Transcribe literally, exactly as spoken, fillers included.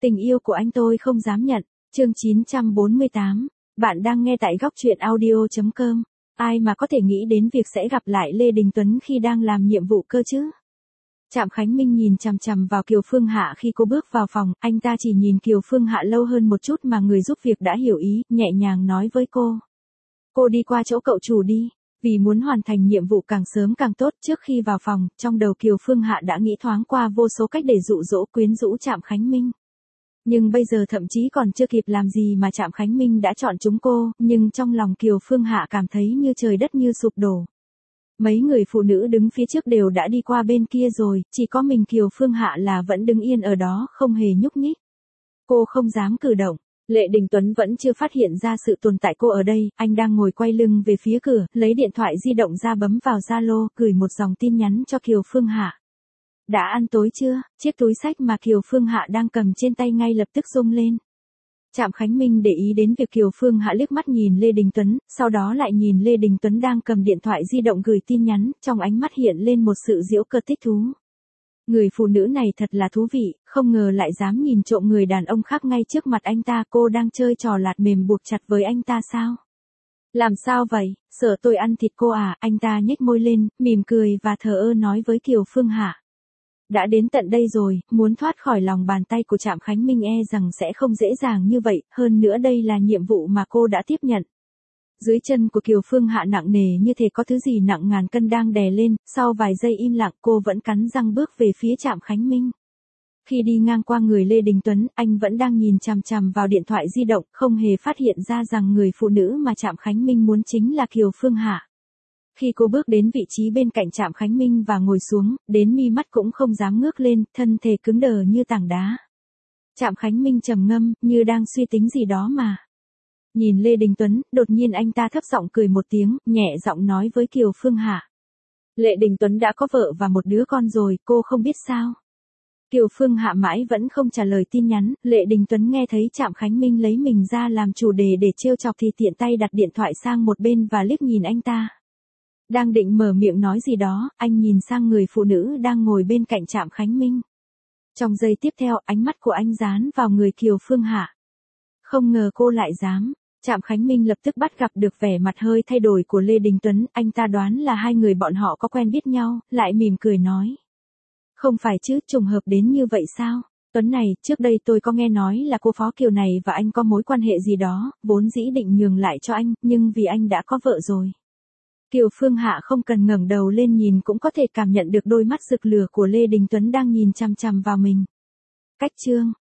Tình yêu của anh tôi không dám nhận. Chương chín trăm bốn mươi tám. Bạn đang nghe tại góc truyện audio chấm com. Ai mà có thể nghĩ đến việc sẽ gặp lại Lê Đình Tuấn khi đang làm nhiệm vụ cơ chứ? Trạm Khánh Minh nhìn chằm chằm vào Kiều Phương Hạ khi cô bước vào phòng, anh ta chỉ nhìn Kiều Phương Hạ lâu hơn một chút mà người giúp việc đã hiểu ý, nhẹ nhàng nói với cô. Cô đi qua chỗ cậu chủ đi. Vì muốn hoàn thành nhiệm vụ càng sớm càng tốt, trước khi vào phòng, trong đầu Kiều Phương Hạ đã nghĩ thoáng qua vô số cách để dụ dỗ quyến rũ Trạm Khánh Minh. Nhưng bây giờ thậm chí còn chưa kịp làm gì mà Trạm Khánh Minh đã chọn chúng cô, nhưng trong lòng Kiều Phương Hạ cảm thấy như trời đất như sụp đổ. Mấy người phụ nữ đứng phía trước đều đã đi qua bên kia rồi, chỉ có mình Kiều Phương Hạ là vẫn đứng yên ở đó không hề nhúc nhích. Cô không dám cử động. Lệ Đình Tuấn vẫn chưa phát hiện ra sự tồn tại cô ở đây, anh đang ngồi quay lưng về phía cửa, lấy điện thoại di động ra bấm vào Zalo, gửi một dòng tin nhắn cho Kiều Phương Hạ. Đã ăn tối chưa? Chiếc túi xách mà Kiều Phương Hạ đang cầm trên tay ngay lập tức rung lên. Trạm Khánh Minh để ý đến việc Kiều Phương Hạ liếc mắt nhìn Lê Đình Tuấn, sau đó lại nhìn Lê Đình Tuấn đang cầm điện thoại di động gửi tin nhắn, trong ánh mắt hiện lên một sự giễu cợt thích thú. Người phụ nữ này thật là thú vị, không ngờ lại dám nhìn trộm người đàn ông khác ngay trước mặt anh ta. Cô đang chơi trò lạt mềm buộc chặt với anh ta sao? Làm sao vậy, sợ tôi ăn thịt cô à? Anh ta nhếch môi lên, mỉm cười và thờ ơ nói với Kiều Phương Hạ. Đã đến tận đây rồi, muốn thoát khỏi lòng bàn tay của Trạm Khánh Minh e rằng sẽ không dễ dàng như vậy, hơn nữa đây là nhiệm vụ mà cô đã tiếp nhận. Dưới chân của Kiều Phương Hạ nặng nề như thể có thứ gì nặng ngàn cân đang đè lên, sau vài giây im lặng cô vẫn cắn răng bước về phía Trạm Khánh Minh. Khi đi ngang qua người Lê Đình Tuấn, anh vẫn đang nhìn chằm chằm vào điện thoại di động, không hề phát hiện ra rằng người phụ nữ mà Trạm Khánh Minh muốn chính là Kiều Phương Hạ. Khi cô bước đến vị trí bên cạnh Trạm Khánh Minh và ngồi xuống, đến mi mắt cũng không dám ngước lên, thân thể cứng đờ như tảng đá. Trạm Khánh Minh trầm ngâm, như đang suy tính gì đó mà. Nhìn Lê Đình Tuấn, đột nhiên anh ta thấp giọng cười một tiếng, nhẹ giọng nói với Kiều Phương Hạ. Lệ Đình Tuấn đã có vợ và một đứa con rồi, cô không biết sao? Kiều Phương Hạ mãi vẫn không trả lời tin nhắn, Lệ Đình Tuấn nghe thấy Trạm Khánh Minh lấy mình ra làm chủ đề để trêu chọc thì tiện tay đặt điện thoại sang một bên và liếc nhìn anh ta. Đang định mở miệng nói gì đó, anh nhìn sang người phụ nữ đang ngồi bên cạnh Trạm Khánh Minh. Trong giây tiếp theo, ánh mắt của anh dán vào người Kiều Phương Hạ. Không ngờ cô lại dám. Trạm Khánh Minh lập tức bắt gặp được vẻ mặt hơi thay đổi của Lê Đình Tuấn, anh ta đoán là hai người bọn họ có quen biết nhau, lại mỉm cười nói. Không phải chứ, trùng hợp đến như vậy sao? Tuấn này, trước đây tôi có nghe nói là cô Phó Kiều này và anh có mối quan hệ gì đó, vốn dĩ định nhường lại cho anh, nhưng vì anh đã có vợ rồi. Kiều Phương Hạ không cần ngẩng đầu lên nhìn cũng có thể cảm nhận được đôi mắt rực lửa của Lê Đình Tuấn đang nhìn chằm chằm vào mình. Cách chương